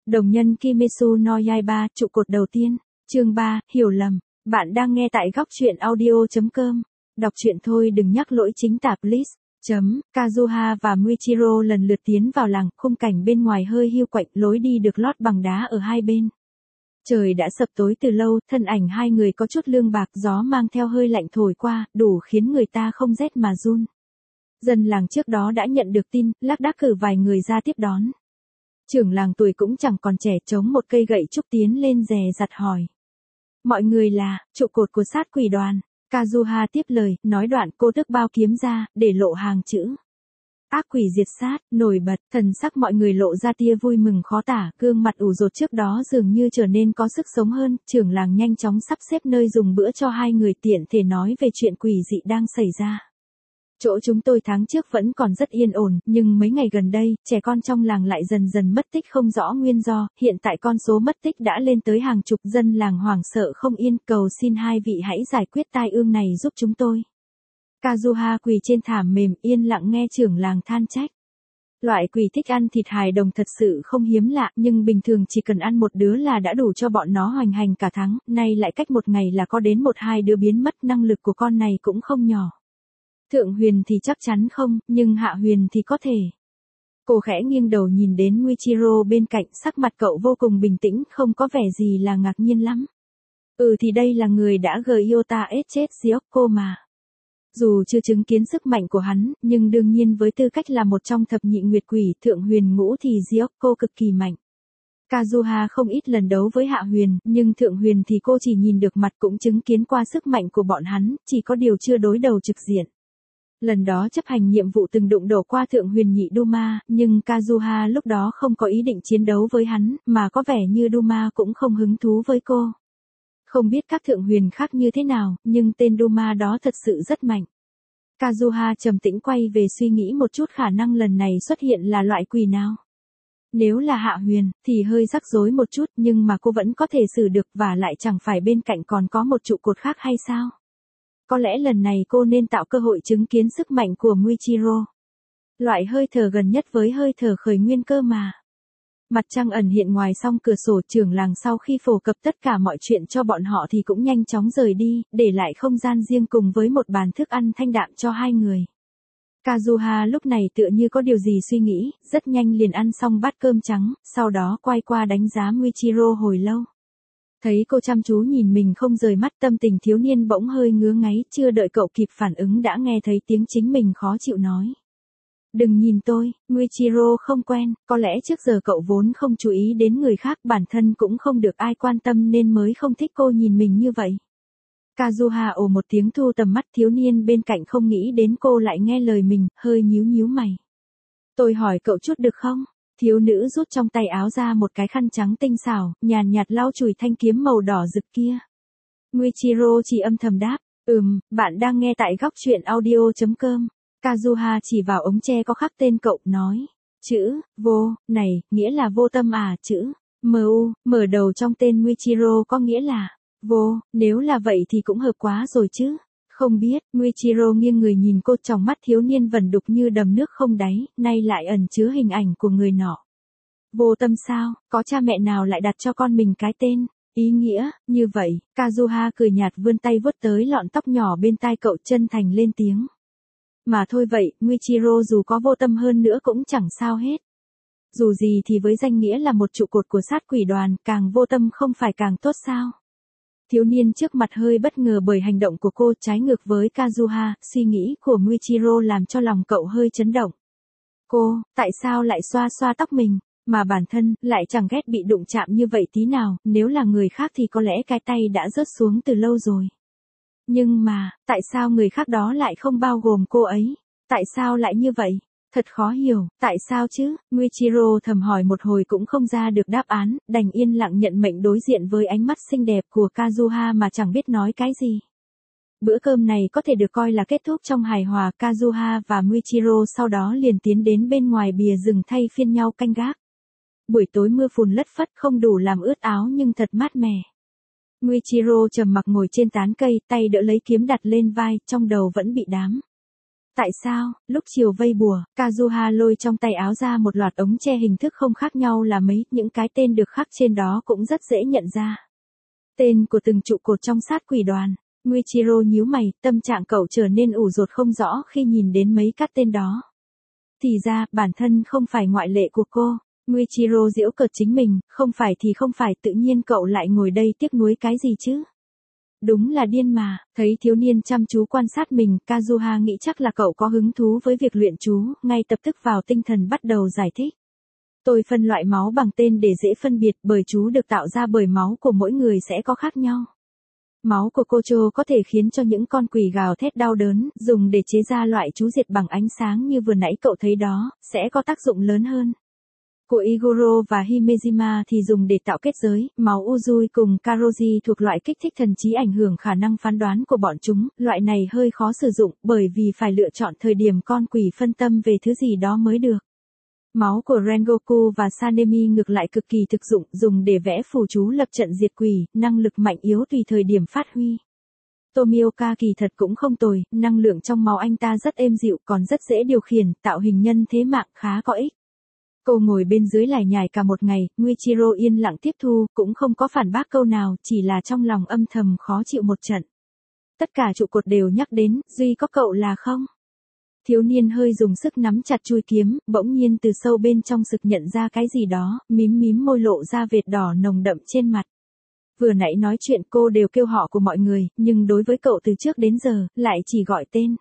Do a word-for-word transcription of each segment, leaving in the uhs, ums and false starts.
Đồng nhân Kimetsu no Yaiba, trụ cột đầu tiên, chương ba, hiểu lầm. Bạn đang nghe tại góc truyện audio chấm com. Đọc truyện thôi đừng nhắc lỗi chính tả please. Chấm, Kazuha và Muichiro lần lượt tiến vào làng, khung cảnh bên ngoài hơi hiu quạnh, lối đi được lót bằng đá ở hai bên. Trời đã sập tối từ lâu, thân ảnh hai người có chút lương bạc, gió mang theo hơi lạnh thổi qua, đủ khiến người ta không rét mà run. Dân làng trước đó đã nhận được tin, lác đác cử vài người ra tiếp đón. Trưởng làng tuổi cũng chẳng còn trẻ, chống một cây gậy trúc tiến lên dè dặt hỏi. Mọi người là, trụ cột của sát quỷ đoàn. Kazuha tiếp lời, nói đoạn cô tước bao kiếm ra, để lộ hàng chữ. Ác quỷ diệt sát, nổi bật, thần sắc mọi người lộ ra tia vui mừng khó tả, gương mặt ủ rột trước đó dường như trở nên có sức sống hơn, trưởng làng nhanh chóng sắp xếp nơi dùng bữa cho hai người tiện thể nói về chuyện quỷ dị đang xảy ra. Chỗ chúng tôi tháng trước vẫn còn rất yên ổn, nhưng mấy ngày gần đây, trẻ con trong làng lại dần dần mất tích không rõ nguyên do, hiện tại con số mất tích đã lên tới hàng chục, dân làng hoảng sợ không yên, cầu xin hai vị hãy giải quyết tai ương này giúp chúng tôi. Kazuha quỳ trên thảm mềm yên lặng nghe trưởng làng than trách. Loại quỷ thích ăn thịt hài đồng thật sự không hiếm lạ, nhưng bình thường chỉ cần ăn một đứa là đã đủ cho bọn nó hoành hành cả tháng, nay lại cách một ngày là có đến một hai đứa biến mất, năng lực của con này cũng không nhỏ. Thượng huyền thì chắc chắn không, nhưng hạ huyền thì có thể. Cô khẽ nghiêng đầu nhìn đến Muichiro bên cạnh, sắc mặt cậu vô cùng bình tĩnh, không có vẻ gì là ngạc nhiên lắm. Ừ thì đây là người đã gợi Iota ết chết Gyokko mà. Dù chưa chứng kiến sức mạnh của hắn, nhưng đương nhiên với tư cách là một trong thập nhị nguyệt quỷ thượng huyền ngũ thì Gyokko cực kỳ mạnh. Kazuha không ít lần đấu với hạ huyền, nhưng thượng huyền thì cô chỉ nhìn được mặt cũng chứng kiến qua sức mạnh của bọn hắn, chỉ có điều chưa đối đầu trực diện. Lần đó chấp hành nhiệm vụ từng đụng độ qua thượng huyền nhị Duma, nhưng Kazuha lúc đó không có ý định chiến đấu với hắn, mà có vẻ như Duma cũng không hứng thú với cô. Không biết các thượng huyền khác như thế nào, nhưng tên Duma đó thật sự rất mạnh. Kazuha trầm tĩnh quay về suy nghĩ một chút khả năng lần này xuất hiện là loại quỷ nào. Nếu là hạ huyền, thì hơi rắc rối một chút, nhưng mà cô vẫn có thể xử được, và lại chẳng phải bên cạnh còn có một trụ cột khác hay sao? Có lẽ lần này cô nên tạo cơ hội chứng kiến sức mạnh của Muichiro. Loại hơi thở gần nhất với hơi thở khởi nguyên cơ mà. Mặt trăng ẩn hiện ngoài song cửa sổ, trưởng làng sau khi phổ cập tất cả mọi chuyện cho bọn họ thì cũng nhanh chóng rời đi, để lại không gian riêng cùng với một bàn thức ăn thanh đạm cho hai người. Kazuha lúc này tựa như có điều gì suy nghĩ, rất nhanh liền ăn xong bát cơm trắng, sau đó quay qua đánh giá Muichiro hồi lâu. Thấy cô chăm chú nhìn mình không rời mắt, tâm tình thiếu niên bỗng hơi ngứa ngáy, chưa đợi cậu kịp phản ứng đã nghe thấy tiếng chính mình khó chịu nói. Đừng nhìn tôi, Muichiro không quen, có lẽ trước giờ cậu vốn không chú ý đến người khác, bản thân cũng không được ai quan tâm nên mới không thích cô nhìn mình như vậy. Kazuha ồ một tiếng thu tầm mắt, thiếu niên bên cạnh không nghĩ đến cô lại nghe lời mình, hơi nhíu nhíu mày. Tôi hỏi cậu chút được không? Thiếu nữ rút trong tay áo ra một cái khăn trắng tinh xảo, nhàn nhạt lau chùi thanh kiếm màu đỏ rực kia. Muichiro chỉ âm thầm đáp, ừm, bạn đang nghe tại góc truyện audio chấm com. Kazuha chỉ vào ống tre có khắc tên cậu, nói, chữ, vô, này, nghĩa là vô tâm à, chữ, mu, mở đầu trong tên Muichiro có nghĩa là, vô, nếu là vậy thì cũng hợp quá rồi chứ. Không biết, Muichiro nghiêng người nhìn cô, trong mắt thiếu niên vẩn đục như đầm nước không đáy, nay lại ẩn chứa hình ảnh của người nọ. Vô tâm sao, có cha mẹ nào lại đặt cho con mình cái tên, ý nghĩa, như vậy, Kazuha cười nhạt vươn tay vuốt tới lọn tóc nhỏ bên tai cậu, chân thành lên tiếng. Mà thôi vậy, Muichiro dù có vô tâm hơn nữa cũng chẳng sao hết. Dù gì thì với danh nghĩa là một trụ cột của sát quỷ đoàn, càng vô tâm không phải càng tốt sao? Thiếu niên trước mặt hơi bất ngờ bởi hành động của cô, trái ngược với Kazuha, suy nghĩ của Muichiro làm cho lòng cậu hơi chấn động. Cô, tại sao lại xoa xoa tóc mình, mà bản thân lại chẳng ghét bị đụng chạm như vậy tí nào, nếu là người khác thì có lẽ cái tay đã rớt xuống từ lâu rồi. Nhưng mà, tại sao người khác đó lại không bao gồm cô ấy? Tại sao lại như vậy? Thật khó hiểu, tại sao chứ? Muichiro thầm hỏi một hồi cũng không ra được đáp án, đành yên lặng nhận mệnh đối diện với ánh mắt xinh đẹp của Kazuha mà chẳng biết nói cái gì. Bữa cơm này có thể được coi là kết thúc trong hài hòa, Kazuha và Muichiro sau đó liền tiến đến bên ngoài bìa rừng thay phiên nhau canh gác. Buổi tối mưa phùn lất phất không đủ làm ướt áo nhưng thật mát mẻ. Muichiro trầm mặc ngồi trên tán cây, tay đỡ lấy kiếm đặt lên vai, trong đầu vẫn bị đám Tại sao, lúc chiều vây bùa, Kazuha lôi trong tay áo ra một loạt ống tre hình thức không khác nhau là mấy, những cái tên được khắc trên đó cũng rất dễ nhận ra. Tên của từng trụ cột trong sát quỷ đoàn. Muichiro nhíu mày, tâm trạng cậu trở nên ủ rột không rõ khi nhìn đến mấy các tên đó. Thì ra, bản thân không phải ngoại lệ của cô. Muichiro giễu cợt chính mình, không phải thì không phải, tự nhiên cậu lại ngồi đây tiếc nuối cái gì chứ? Đúng là điên mà, thấy thiếu niên chăm chú quan sát mình, Kazuha nghĩ chắc là cậu có hứng thú với việc luyện chú, ngay tập tức vào tinh thần bắt đầu giải thích. Tôi phân loại máu bằng tên để dễ phân biệt, bởi chú được tạo ra bởi máu của mỗi người sẽ có khác nhau. Máu của Kocho có thể khiến cho những con quỷ gào thét đau đớn, dùng để chế ra loại chú diệt bằng ánh sáng như vừa nãy cậu thấy đó, sẽ có tác dụng lớn hơn. Của Igoro và Himejima thì dùng để tạo kết giới, máu Uzui cùng Karoji thuộc loại kích thích thần trí ảnh hưởng khả năng phán đoán của bọn chúng, loại này hơi khó sử dụng bởi vì phải lựa chọn thời điểm con quỷ phân tâm về thứ gì đó mới được. Máu của Rengoku và Sanemi ngược lại cực kỳ thực dụng, dùng để vẽ phù chú lập trận diệt quỷ, năng lực mạnh yếu tùy thời điểm phát huy. Tomioka kỳ thật cũng không tồi, năng lượng trong máu anh ta rất êm dịu còn rất dễ điều khiển, tạo hình nhân thế mạng khá có ích. Cô ngồi bên dưới lải nhải cả một ngày, Muichiro yên lặng tiếp thu, cũng không có phản bác câu nào, chỉ là trong lòng âm thầm khó chịu một trận. Tất cả trụ cột đều nhắc đến, duy có cậu là không. Thiếu niên hơi dùng sức nắm chặt chuôi kiếm, bỗng nhiên từ sâu bên trong sực nhận ra cái gì đó, mím mím môi lộ ra vệt đỏ nồng đậm trên mặt. Vừa nãy nói chuyện cô đều kêu họ của mọi người, nhưng đối với cậu từ trước đến giờ, lại chỉ gọi tên.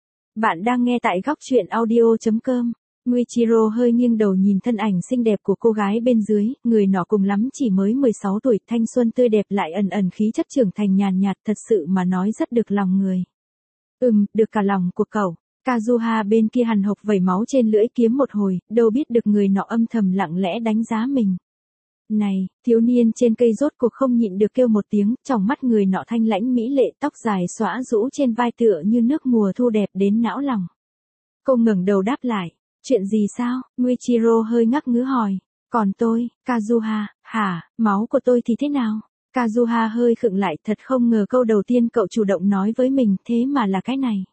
Bạn đang nghe tại góc truyện audio chấm com. Muichiro hơi nghiêng đầu nhìn thân ảnh xinh đẹp của cô gái bên dưới, người nọ cùng lắm chỉ mới mười sáu tuổi, thanh xuân tươi đẹp lại ẩn ẩn khí chất trưởng thành nhàn nhạt, thật sự mà nói rất được lòng người. Ừm, được cả lòng của cậu. Kazuha bên kia hằn hộc vẩy máu trên lưỡi kiếm một hồi, đâu biết được người nọ âm thầm lặng lẽ đánh giá mình. Này, thiếu niên trên cây rốt cuộc không nhịn được kêu một tiếng, trong mắt người nọ thanh lãnh mỹ lệ, tóc dài xõa rũ trên vai tựa như nước mùa thu đẹp đến não lòng. Cô ngẩng đầu đáp lại. Chuyện gì sao? Muichiro hơi ngắc ngứ hỏi. Còn tôi, Kazuha, hả, máu của tôi thì thế nào? Kazuha hơi khựng lại, thật không ngờ câu đầu tiên cậu chủ động nói với mình, thế mà là cái này.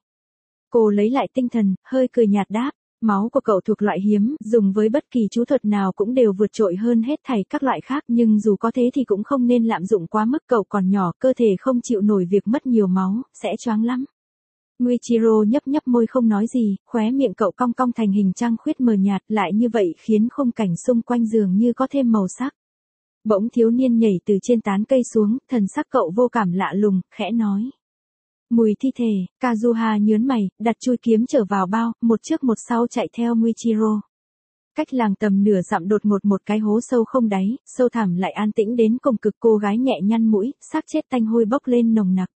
Cô lấy lại tinh thần, hơi cười nhạt đáp. Máu của cậu thuộc loại hiếm, dùng với bất kỳ chú thuật nào cũng đều vượt trội hơn hết thảy các loại khác, nhưng dù có thế thì cũng không nên lạm dụng quá mức, cậu còn nhỏ, cơ thể không chịu nổi việc mất nhiều máu, sẽ choáng lắm. Muichiro nhấp nhấp môi không nói gì, khóe miệng cậu cong cong thành hình trăng khuyết mờ nhạt, lại như vậy khiến khung cảnh xung quanh dường như có thêm màu sắc. Bỗng thiếu niên nhảy từ trên tán cây xuống, thần sắc cậu vô cảm lạ lùng, khẽ nói. Mùi thi thể. Kazuha nhớn mày, đặt chuôi kiếm trở vào bao, một trước một sau chạy theo Muichiro. Cách làng tầm nửa dặm đột ngột một cái hố sâu không đáy, sâu thẳm lại an tĩnh đến cùng cực, cô gái nhẹ nhăn mũi, xác chết tanh hôi bốc lên nồng nặc.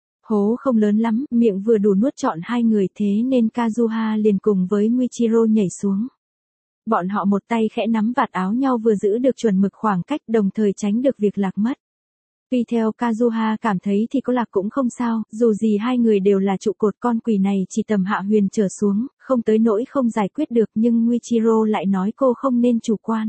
Hố không lớn lắm, miệng vừa đủ nuốt trọn hai người, thế nên Kazuha liền cùng với Muichiro nhảy xuống. Bọn họ một tay khẽ nắm vạt áo nhau vừa giữ được chuẩn mực khoảng cách, đồng thời tránh được việc lạc mất. Tuy theo Kazuha cảm thấy thì có lạc cũng không sao, dù gì hai người đều là trụ cột, con quỷ này chỉ tầm hạ huyền trở xuống, không tới nỗi không giải quyết được, nhưng Muichiro lại nói cô không nên chủ quan.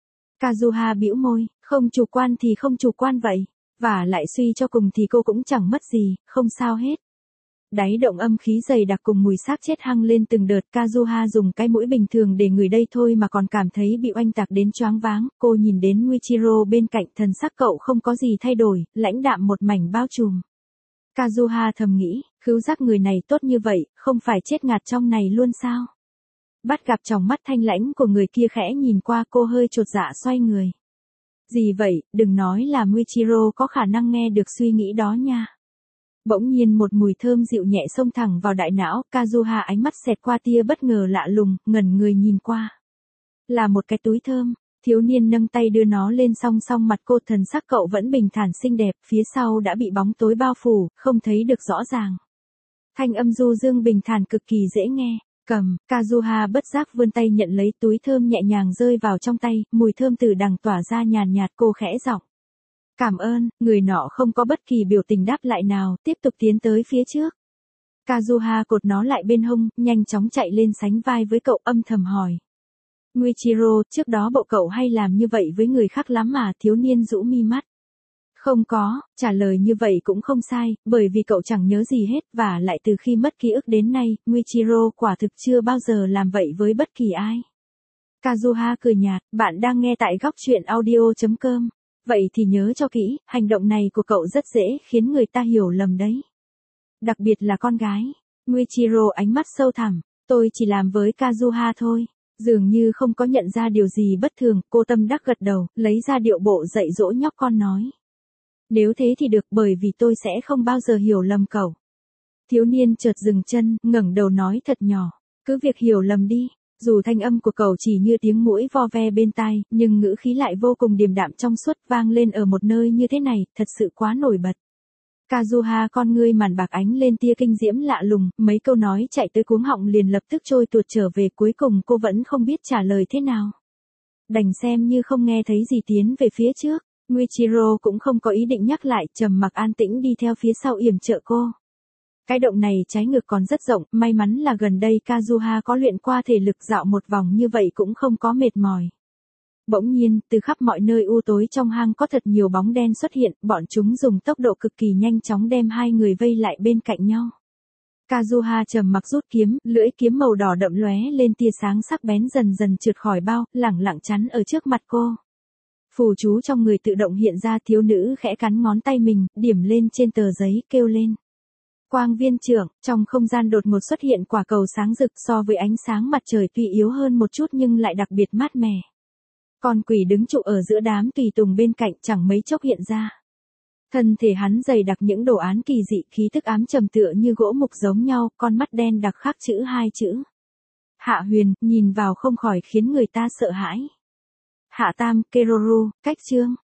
Kazuha bĩu môi, không chủ quan thì không chủ quan vậy. Và lại suy cho cùng thì cô cũng chẳng mất gì, không sao hết. Đáy động âm khí dày đặc cùng mùi xác chết hăng lên từng đợt, Kazuha dùng cái mũi bình thường để ngửi đây thôi mà còn cảm thấy bị oanh tạc đến choáng váng. Cô nhìn đến Muichiro bên cạnh, thần sắc cậu không có gì thay đổi, lãnh đạm một mảnh bao trùm. Kazuha thầm nghĩ, khứu giác người này tốt như vậy, không phải chết ngạt trong này luôn sao? Bắt gặp tròng mắt thanh lãnh của người kia khẽ nhìn qua, cô hơi chột dạ xoay người. Gì vậy, đừng nói là Muichiro có khả năng nghe được suy nghĩ đó nha. Bỗng nhiên một mùi thơm dịu nhẹ xông thẳng vào đại não, Kazuha ánh mắt xẹt qua tia bất ngờ lạ lùng, ngẩn người nhìn qua. Là một cái túi thơm, thiếu niên nâng tay đưa nó lên song song mặt cô, thần sắc cậu vẫn bình thản xinh đẹp, phía sau đã bị bóng tối bao phủ, không thấy được rõ ràng. Thanh âm du dương bình thản cực kỳ dễ nghe. Cầm, Kazuha bất giác vươn tay nhận lấy túi thơm nhẹ nhàng rơi vào trong tay, mùi thơm từ đằng tỏa ra nhàn nhạt, cô khẽ giọng. Cảm ơn, người nọ không có bất kỳ biểu tình đáp lại nào, tiếp tục tiến tới phía trước. Kazuha cột nó lại bên hông, nhanh chóng chạy lên sánh vai với cậu, âm thầm hỏi. Muichiro, trước đó bộ cậu hay làm như vậy với người khác lắm mà, thiếu niên rũ mi mắt. Không có, trả lời như vậy cũng không sai, bởi vì cậu chẳng nhớ gì hết và lại từ khi mất ký ức đến nay, Michiro quả thực chưa bao giờ làm vậy với bất kỳ ai. Kazuha cười nhạt, bạn đang nghe tại góc truyện audio chấm com. Vậy thì nhớ cho kỹ, hành động này của cậu rất dễ khiến người ta hiểu lầm đấy. Đặc biệt là con gái. Michiro ánh mắt sâu thẳm, tôi chỉ làm với Kazuha thôi. Dường như không có nhận ra điều gì bất thường, cô tâm đắc gật đầu, lấy ra điệu bộ dạy dỗ nhóc con nói. Nếu thế thì được, bởi vì tôi sẽ không bao giờ hiểu lầm cậu. Thiếu niên chợt dừng chân, ngẩng đầu nói thật nhỏ, cứ việc hiểu lầm đi. Dù thanh âm của cậu chỉ như tiếng muỗi vo ve bên tai, nhưng ngữ khí lại vô cùng điềm đạm trong suốt, vang lên ở một nơi như thế này, thật sự quá nổi bật. Kazuha con ngươi màn bạc ánh lên tia kinh diễm lạ lùng, mấy câu nói chạy tới cuống họng liền lập tức trôi tuột trở về, cuối cùng cô vẫn không biết trả lời thế nào. Đành xem như không nghe thấy gì tiến về phía trước, Michiro cũng không có ý định nhắc lại, trầm mặc an tĩnh đi theo phía sau yểm trợ cô. Cái động này trái ngược còn rất rộng, may mắn là gần đây Kazuha có luyện qua thể lực, dạo một vòng như vậy cũng không có mệt mỏi. Bỗng nhiên, từ khắp mọi nơi u tối trong hang có thật nhiều bóng đen xuất hiện, bọn chúng dùng tốc độ cực kỳ nhanh chóng đem hai người vây lại bên cạnh nhau. Kazuha trầm mặc rút kiếm, lưỡi kiếm màu đỏ đậm lóe lên tia sáng sắc bén, dần dần trượt khỏi bao, lẳng lặng chắn ở trước mặt cô. Phù chú trong người tự động hiện ra, thiếu nữ khẽ cắn ngón tay mình, điểm lên trên tờ giấy, kêu lên. Quang viên trưởng, trong không gian đột ngột xuất hiện quả cầu sáng rực, so với ánh sáng mặt trời tuy yếu hơn một chút nhưng lại đặc biệt mát mẻ. Con quỷ đứng trụ ở giữa đám tùy tùng bên cạnh chẳng mấy chốc hiện ra. Thân thể hắn dày đặc những đồ án kỳ dị, khí thức ám trầm tựa như gỗ mục giống nhau, con mắt đen đặc khắc chữ hai chữ. Hạ Huyền, nhìn vào không khỏi khiến người ta sợ hãi. Hạ Tam, Keroru, cách chương.